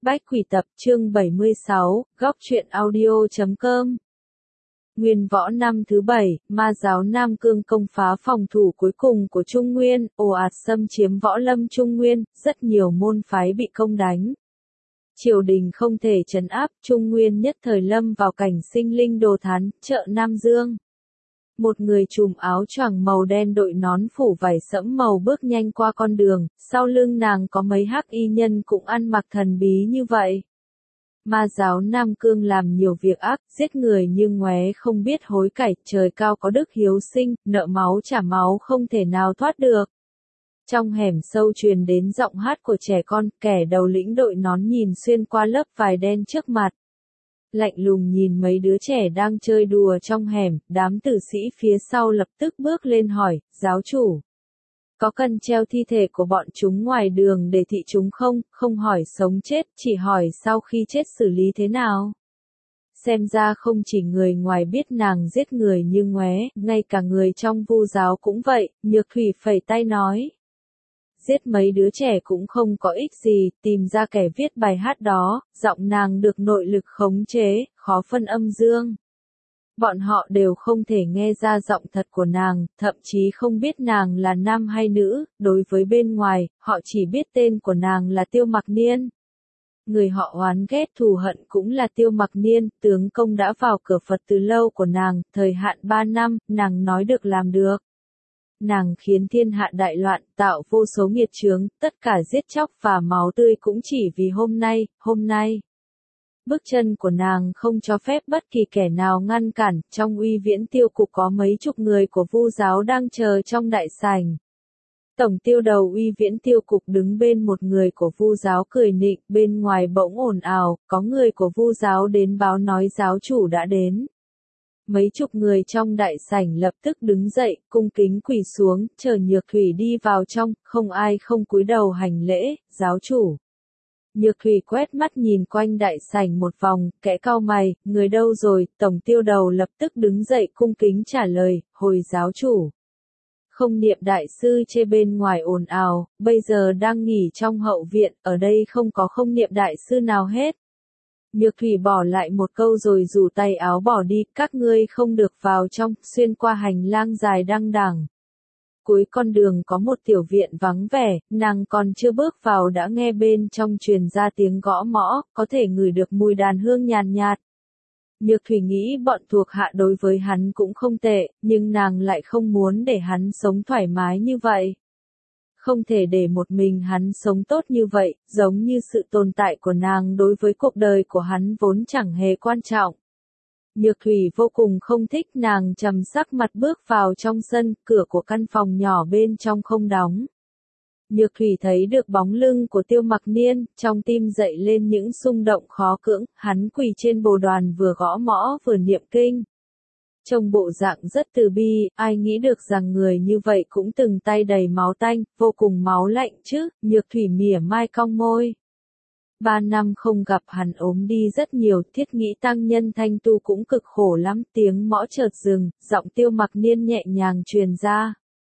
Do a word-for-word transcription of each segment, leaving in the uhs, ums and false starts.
Bách Quỷ Tập chương bảy mươi sáu, góc truyện audio chấm com. Nguyên võ năm thứ bảy, ma giáo Nam Cương công phá phòng thủ cuối cùng của Trung Nguyên, ồ ạt xâm chiếm võ lâm Trung Nguyên, rất nhiều môn phái bị công đánh. Triều đình không thể trấn áp, Trung Nguyên nhất thời lâm vào cảnh sinh linh đồ thán, chợ Nam Dương. Một người trùm áo choàng màu đen đội nón phủ vải sẫm màu bước nhanh qua con đường, sau lưng nàng có mấy hắc y nhân cũng ăn mặc thần bí như vậy. Ma giáo Nam Cương làm nhiều việc ác, giết người như ngoé không biết hối cải, trời cao có đức hiếu sinh, nợ máu trả máu không thể nào thoát được. Trong hẻm sâu truyền đến giọng hát của trẻ con, kẻ đầu lĩnh đội nón nhìn xuyên qua lớp vải đen trước mặt. Lạnh lùng nhìn mấy đứa trẻ đang chơi đùa trong hẻm, đám tử sĩ phía sau lập tức bước lên hỏi, giáo chủ. Có cần treo thi thể của bọn chúng ngoài đường để thị chúng không, không hỏi sống chết, chỉ hỏi sau khi chết xử lý thế nào. Xem ra không chỉ người ngoài biết nàng giết người như ngoé, ngay cả người trong vu giáo cũng vậy, Nhược Thủy phẩy tay nói. Giết mấy đứa trẻ cũng không có ích gì, tìm ra kẻ viết bài hát đó, giọng nàng được nội lực khống chế, khó phân âm dương. Bọn họ đều không thể nghe ra giọng thật của nàng, thậm chí không biết nàng là nam hay nữ, đối với bên ngoài, họ chỉ biết tên của nàng là Tiêu Mặc Niên. Người họ oán ghét thù hận cũng là Tiêu Mặc Niên, tướng công đã vào cửa Phật từ lâu của nàng, thời hạn ba năm, nàng nói được làm được. Nàng khiến thiên hạ đại loạn, tạo vô số nghiệt chướng, tất cả giết chóc và máu tươi cũng chỉ vì hôm nay, hôm nay. Bước chân của nàng không cho phép bất kỳ kẻ nào ngăn cản, trong uy viễn tiêu cục có mấy chục người của vu giáo đang chờ trong đại sảnh. Tổng tiêu đầu uy viễn tiêu cục đứng bên một người của vu giáo cười nịnh, bên ngoài bỗng ồn ào, có người của vu giáo đến báo nói giáo chủ đã đến. Mấy chục người trong đại sảnh lập tức đứng dậy, cung kính quỳ xuống, chờ Nhược Thủy đi vào trong, không ai không cúi đầu hành lễ, giáo chủ. Nhược Thủy quét mắt nhìn quanh đại sảnh một vòng, kẽ cau mày, người đâu rồi, tổng tiêu đầu lập tức đứng dậy cung kính trả lời, hồi giáo chủ. Không niệm đại sư chê bên ngoài ồn ào, bây giờ đang nghỉ trong hậu viện, ở đây không có không niệm đại sư nào hết. Nhược Thủy bỏ lại một câu rồi rủ tay áo bỏ đi, các ngươi không được vào trong, xuyên qua hành lang dài đăng đẳng. Cuối con đường có một tiểu viện vắng vẻ, nàng còn chưa bước vào đã nghe bên trong truyền ra tiếng gõ mõ, có thể ngửi được mùi đàn hương nhàn nhạt. Nhược Thủy nghĩ bọn thuộc hạ đối với hắn cũng không tệ, nhưng nàng lại không muốn để hắn sống thoải mái như vậy. Không thể để một mình hắn sống tốt như vậy, giống như sự tồn tại của nàng đối với cuộc đời của hắn vốn chẳng hề quan trọng. Nhược Thủy vô cùng không thích, nàng trầm sắc mặt bước vào trong sân, cửa của căn phòng nhỏ bên trong không đóng. Nhược Thủy thấy được bóng lưng của Tiêu Mặc Niên, trong tim dậy lên những xung động khó cưỡng, hắn quỳ trên bồ đoàn vừa gõ mõ vừa niệm kinh. Trông bộ dạng rất từ bi, ai nghĩ được rằng người như vậy cũng từng tay đầy máu tanh, vô cùng máu lạnh chứ, Nhược Thủy mỉa mai cong môi. Ba năm không gặp hắn ốm đi rất nhiều, thiết nghĩ tăng nhân thanh tu cũng cực khổ lắm, tiếng mõ chợt dừng, giọng Tiêu Mặc Niên nhẹ nhàng truyền ra.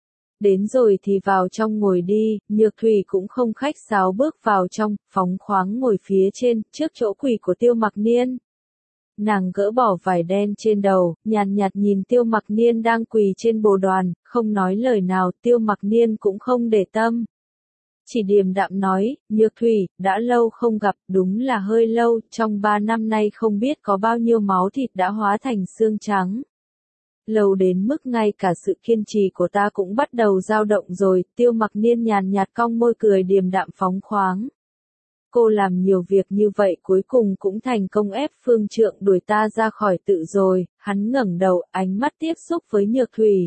Đến rồi thì vào trong ngồi đi, Nhược Thủy cũng không khách sáo bước vào trong, phóng khoáng ngồi phía trên, trước chỗ quỳ của Tiêu Mặc Niên. Nàng gỡ bỏ vải đen trên đầu, nhàn nhạt nhìn Tiêu Mặc Niên đang quỳ trên bồ đoàn, không nói lời nào, Tiêu Mặc Niên cũng không để tâm. Chỉ điềm đạm nói, Nhược Thủy, đã lâu không gặp, đúng là hơi lâu, trong ba năm nay không biết có bao nhiêu máu thịt đã hóa thành xương trắng. Lâu đến mức ngay cả sự kiên trì của ta cũng bắt đầu dao động rồi, Tiêu Mặc Niên nhàn nhạt cong môi cười điềm đạm phóng khoáng. Cô làm nhiều việc như vậy cuối cùng cũng thành công ép Phương Trượng đuổi ta ra khỏi tự rồi, hắn ngẩng đầu, ánh mắt tiếp xúc với Nhược Thủy.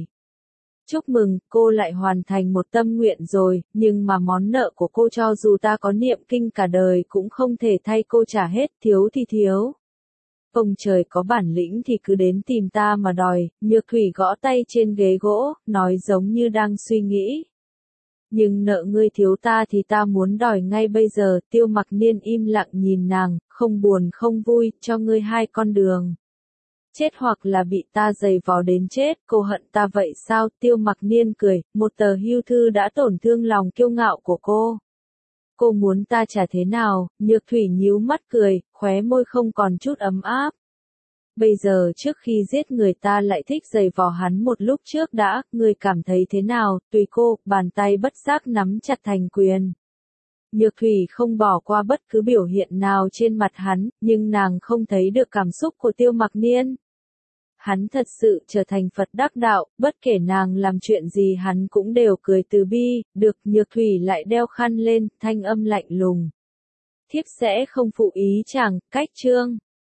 Chúc mừng, cô lại hoàn thành một tâm nguyện rồi, nhưng mà món nợ của cô cho dù ta có niệm kinh cả đời cũng không thể thay cô trả hết, thiếu thì thiếu. Ông trời có bản lĩnh thì cứ đến tìm ta mà đòi, Nhược Thủy gõ tay trên ghế gỗ, nói giống như đang suy nghĩ. Nhưng nợ ngươi thiếu ta thì ta muốn đòi ngay bây giờ, Tiêu Mặc Niên im lặng nhìn nàng, không buồn không vui, cho ngươi hai con đường. Chết hoặc là bị ta giày vò đến chết, cô hận ta vậy sao? Tiêu Mặc Niên cười, một tờ hưu thư đã tổn thương lòng kiêu ngạo của cô. cô muốn ta trả thế nào? Nhược thủy nhíu mắt cười, khóe môi không còn chút ấm áp. Bây giờ trước khi giết người ta lại thích giày vò hắn một lúc trước đã, ngươi cảm thấy thế nào? Tùy cô, bàn tay bất giác nắm chặt thành quyền. Nhược thủy không bỏ qua bất cứ biểu hiện nào trên mặt hắn, nhưng nàng không thấy được cảm xúc của Tiêu Mặc Niên. Hắn thật sự trở thành Phật đắc đạo, bất kể nàng làm chuyện gì hắn cũng đều cười từ bi, được. Nhược thủy lại đeo khăn lên, thanh âm lạnh lùng. Thiếp sẽ không phụ ý chàng, cách chương.